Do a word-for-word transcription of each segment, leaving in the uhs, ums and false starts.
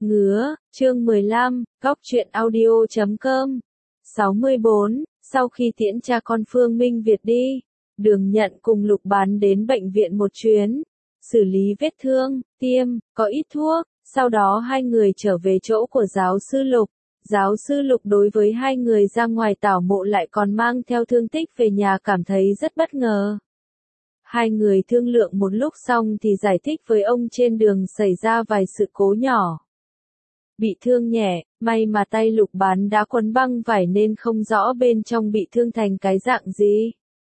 Ngứa, chương mười lăm, góc truyện audio chấm com. sáu mươi bốn, sau khi tiễn cha con Phương Minh Việt đi, Đường Nhận cùng Lục Bán đến bệnh viện một chuyến, xử lý vết thương, tiêm, có ít thuốc, sau đó hai người trở về chỗ của giáo sư Lục. Giáo sư Lục đối với hai người ra ngoài tảo mộ lại còn mang theo thương tích về nhà cảm thấy rất bất ngờ. Hai người thương lượng một lúc xong thì giải thích với ông trên đường xảy ra vài sự cố nhỏ. Bị thương nhẹ, may mà tay Lục Bán đã quấn băng vải nên không rõ bên trong bị thương thành cái dạng gì.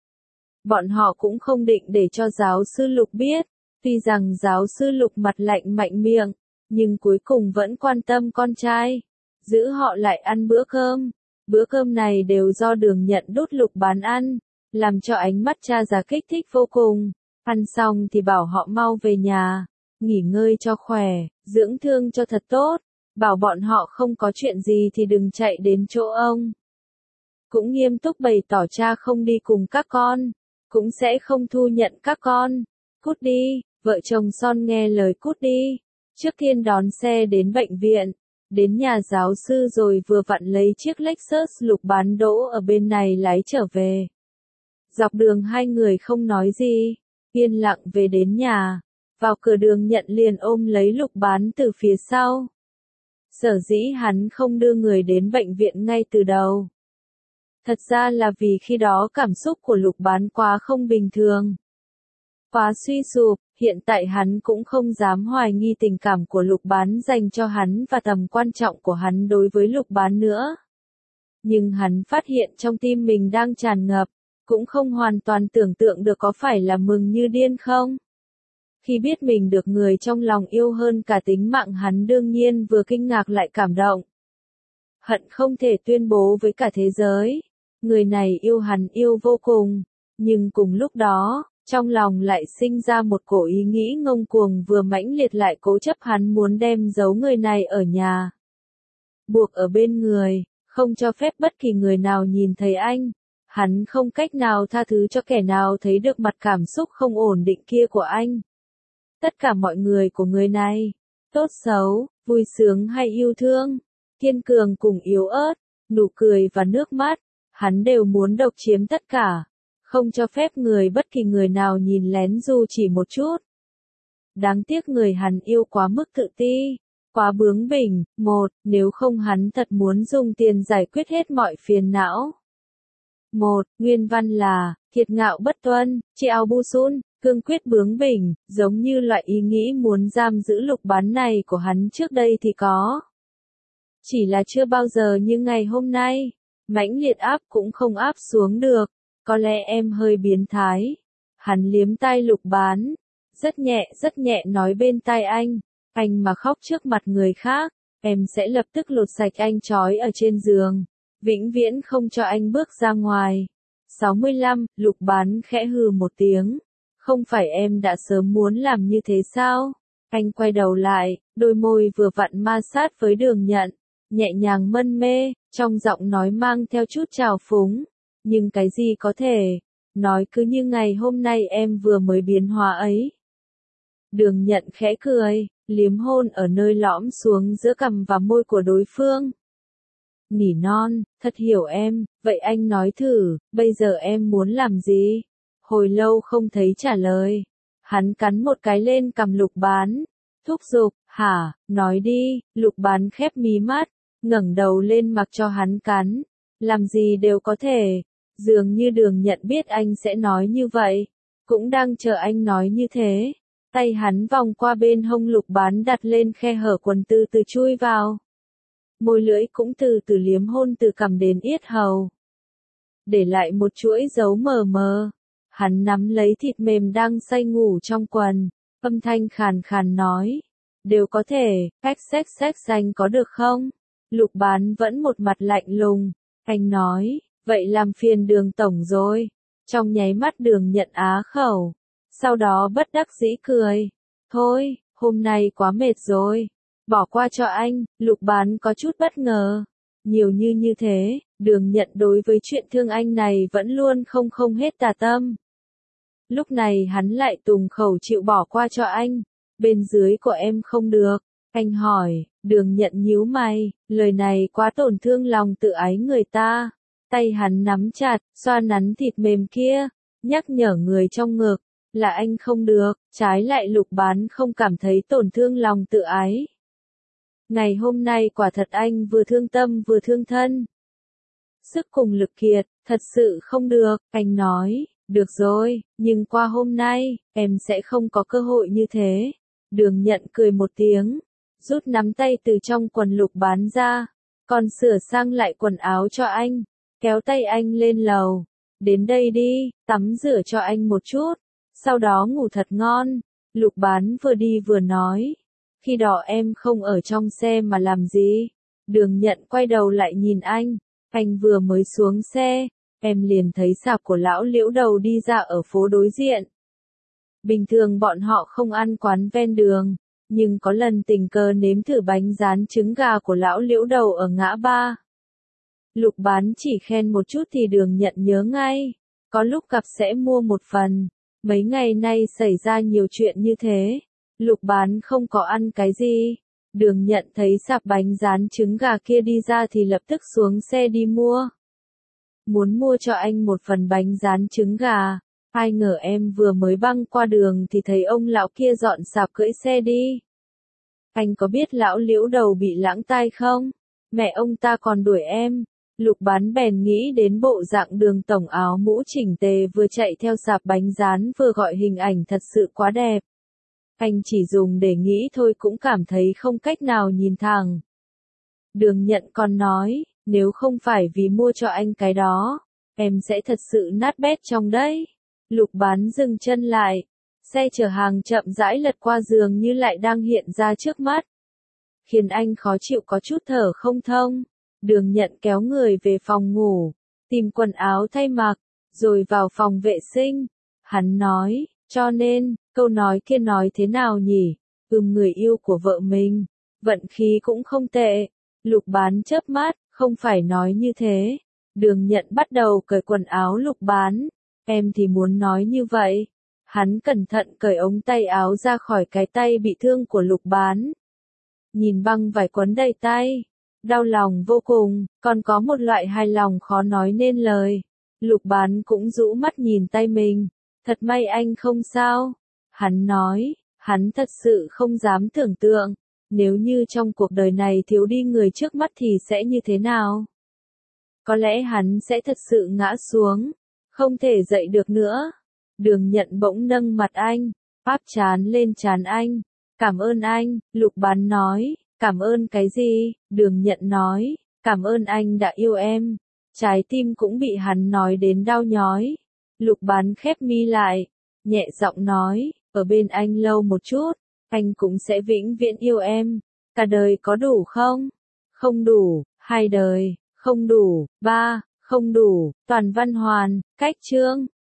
Bọn họ cũng không định để cho giáo sư Lục biết, tuy rằng giáo sư Lục mặt lạnh mạnh miệng, nhưng cuối cùng vẫn quan tâm con trai, giữ họ lại ăn bữa cơm. Bữa cơm này đều do Đường Nhận đút Lục Bán ăn, làm cho ánh mắt cha già kích thích vô cùng. Ăn xong thì bảo họ mau về nhà, nghỉ ngơi cho khỏe, dưỡng thương cho thật tốt. Bảo bọn họ không có chuyện gì thì đừng chạy đến chỗ ông. Cũng nghiêm túc bày tỏ cha không đi cùng các con, cũng sẽ không thu nhận các con. Cút đi, vợ chồng Son nghe lời cút đi. Trước tiên đón xe đến bệnh viện, đến nhà giáo sư rồi vừa vặn lấy chiếc Lexus Lục Bán đỗ ở bên này lái trở về. Dọc đường hai người không nói gì, yên lặng về đến nhà. Vào cửa Đường Nhận liền ôm lấy Lục Bán từ phía sau. Sở dĩ hắn không đưa người đến bệnh viện ngay từ đầu. Thật ra là vì khi đó cảm xúc của Lục Bán quá không bình thường. Quá suy sụp, hiện tại hắn cũng không dám hoài nghi tình cảm của Lục Bán dành cho hắn và tầm quan trọng của hắn đối với Lục Bán nữa. Nhưng hắn phát hiện trong tim mình đang tràn ngập, cũng không hoàn toàn tưởng tượng được có phải là mừng như điên không. Khi biết mình được người trong lòng yêu hơn cả tính mạng hắn đương nhiên vừa kinh ngạc lại cảm động. Hận không thể tuyên bố với cả thế giới, người này yêu hắn yêu vô cùng, nhưng cùng lúc đó, trong lòng lại sinh ra một cổ ý nghĩ ngông cuồng vừa mãnh liệt lại cố chấp hắn muốn đem giấu người này ở nhà. Buộc ở bên người, không cho phép bất kỳ người nào nhìn thấy anh. Hắn không cách nào tha thứ cho kẻ nào thấy được mặt cảm xúc không ổn định kia của anh. Tất cả mọi người của người này, tốt xấu, vui sướng hay yêu thương, kiên cường cùng yếu ớt, nụ cười và nước mắt, hắn đều muốn độc chiếm tất cả, không cho phép người bất kỳ người nào nhìn lén dù chỉ một chút. Đáng tiếc người hắn yêu quá mức tự ti, quá bướng bỉnh, một, nếu không hắn thật muốn dùng tiền giải quyết hết mọi phiền não. Một, nguyên văn là, kiệt ngạo bất tuân, treo bu sun. Cương quyết bướng bỉnh, giống như loại ý nghĩ muốn giam giữ Lục Bán này của hắn trước đây thì có. Chỉ là chưa bao giờ như ngày hôm nay, mãnh liệt áp cũng không áp xuống được, có lẽ em hơi biến thái. Hắn liếm tai Lục Bán, rất nhẹ rất nhẹ nói bên tai anh, anh mà khóc trước mặt người khác, em sẽ lập tức lột sạch anh trói ở trên giường, vĩnh viễn không cho anh bước ra ngoài. sáu mươi lăm, Lục Bán khẽ hừ một tiếng. Không phải em đã sớm muốn làm như thế sao? Anh quay đầu lại, đôi môi vừa vặn ma sát với Đường Nhận, nhẹ nhàng mân mê, trong giọng nói mang theo chút trào phúng. Nhưng cái gì có thể, nói cứ như ngày hôm nay em vừa mới biến hóa ấy. Đường Nhận khẽ cười, liếm hôn ở nơi lõm xuống giữa cằm và môi của đối phương. Nỉ non, thật hiểu em, vậy anh nói thử, bây giờ em muốn làm gì? Hồi lâu không thấy trả lời. Hắn cắn một cái lên cằm Lục Bán. Thúc giục, hả, nói đi. Lục Bán khép mí mắt, ngẩng đầu lên mặc cho hắn cắn. Làm gì đều có thể. Dường như Đường Nhận biết anh sẽ nói như vậy. Cũng đang chờ anh nói như thế. Tay hắn vòng qua bên hông Lục Bán đặt lên khe hở quần từ từ chui vào. Môi lưỡi cũng từ từ liếm hôn từ cằm đến yết hầu. Để lại một chuỗi dấu mờ mờ. Hắn nắm lấy thịt mềm đang say ngủ trong quần, âm thanh khàn khàn nói, đều có thể, cách sex sex danh có được không? Lục Bán vẫn một mặt lạnh lùng, anh nói, vậy làm phiền Đường tổng rồi. Trong nháy mắt Đường Nhận á khẩu, sau đó bất đắc dĩ cười, thôi, hôm nay quá mệt rồi, bỏ qua cho anh. Lục Bán có chút bất ngờ, nhiều như như thế, Đường Nhận đối với chuyện thương anh này vẫn luôn không không hết tà tâm. Lúc này hắn lại tùng khẩu chịu bỏ qua cho anh. Bên dưới của em không được. Anh hỏi, Đường Nhận nhíu mày, lời này quá tổn thương lòng tự ái người ta. Tay hắn nắm chặt, xoa nắn thịt mềm kia, nhắc nhở người trong ngực, là anh không được, trái lại Lục Bán không cảm thấy tổn thương lòng tự ái. Ngày hôm nay quả thật anh vừa thương tâm vừa thương thân. Sức cùng lực kiệt, thật sự không được, anh nói, được rồi, nhưng qua hôm nay, em sẽ không có cơ hội như thế. Đường Nhận cười một tiếng, rút nắm tay từ trong quần Lục Bán ra, còn sửa sang lại quần áo cho anh, kéo tay anh lên lầu. Đến đây đi, tắm rửa cho anh một chút, sau đó ngủ thật ngon. Lục Bán vừa đi vừa nói, khi đó em không ở trong xe mà làm gì? Đường Nhận quay đầu lại nhìn anh, anh vừa mới xuống xe, em liền thấy sạp của lão Liễu Đầu đi ra ở phố đối diện. Bình thường bọn họ không ăn quán ven đường, nhưng có lần tình cờ nếm thử bánh rán trứng gà của lão Liễu Đầu ở ngã ba. Lục Bán chỉ khen một chút thì Đường Nhận nhớ ngay, có lúc gặp sẽ mua một phần. Mấy ngày nay xảy ra nhiều chuyện như thế, Lục Bán không có ăn cái gì. Đường Nhận thấy sạp bánh rán trứng gà kia đi ra thì lập tức xuống xe đi mua. Muốn mua cho anh một phần bánh rán trứng gà, ai ngờ em vừa mới băng qua đường thì thấy ông lão kia dọn sạp cưỡi xe đi. Anh có biết lão Liễu Đầu bị lãng tai không? Mẹ ông ta còn đuổi em. Lục Bán bèn nghĩ đến bộ dạng Đường tổng áo mũ chỉnh tề vừa chạy theo sạp bánh rán vừa gọi hình ảnh thật sự quá đẹp. Anh chỉ dùng để nghĩ thôi cũng cảm thấy không cách nào nhìn thẳng. Đường Nhận còn nói, nếu không phải vì mua cho anh cái đó, em sẽ thật sự nát bét trong đấy. Lục Bán dừng chân lại, xe chở hàng chậm rãi lật qua giường như lại đang hiện ra trước mắt, khiến anh khó chịu có chút thở không thông. Đường Nhận kéo người về phòng ngủ, tìm quần áo thay mặc, rồi vào phòng vệ sinh. Hắn nói, cho nên, câu nói kia nói thế nào nhỉ? Ừm, người yêu của vợ mình, vận khí cũng không tệ. Lục Bán chớp mắt, không phải nói như thế. Đường Nhận bắt đầu cởi quần áo Lục Bán, em thì muốn nói như vậy. Hắn cẩn thận cởi ống tay áo ra khỏi cái tay bị thương của Lục Bán. Nhìn băng vải quấn đầy tay, đau lòng vô cùng, còn có một loại hài lòng khó nói nên lời. Lục Bán cũng rũ mắt nhìn tay mình, thật may anh không sao. Hắn nói, hắn thật sự không dám tưởng tượng, nếu như trong cuộc đời này thiếu đi người trước mắt thì sẽ như thế nào. Có lẽ hắn sẽ thật sự ngã xuống, không thể dậy được nữa. Đường Nhận bỗng nâng mặt anh, áp trán lên trán anh. Cảm ơn anh, Lục Bán nói. Cảm ơn cái gì? Đường Nhận nói, cảm ơn anh đã yêu em. Trái tim cũng bị hắn nói đến đau nhói. Lục Bán khép mi lại, nhẹ giọng nói, ở bên anh lâu một chút, anh cũng sẽ vĩnh viễn yêu em. Cả đời có đủ không? Không đủ. Hai đời, không đủ. Ba, không đủ. Toàn văn hoàn, cách chương.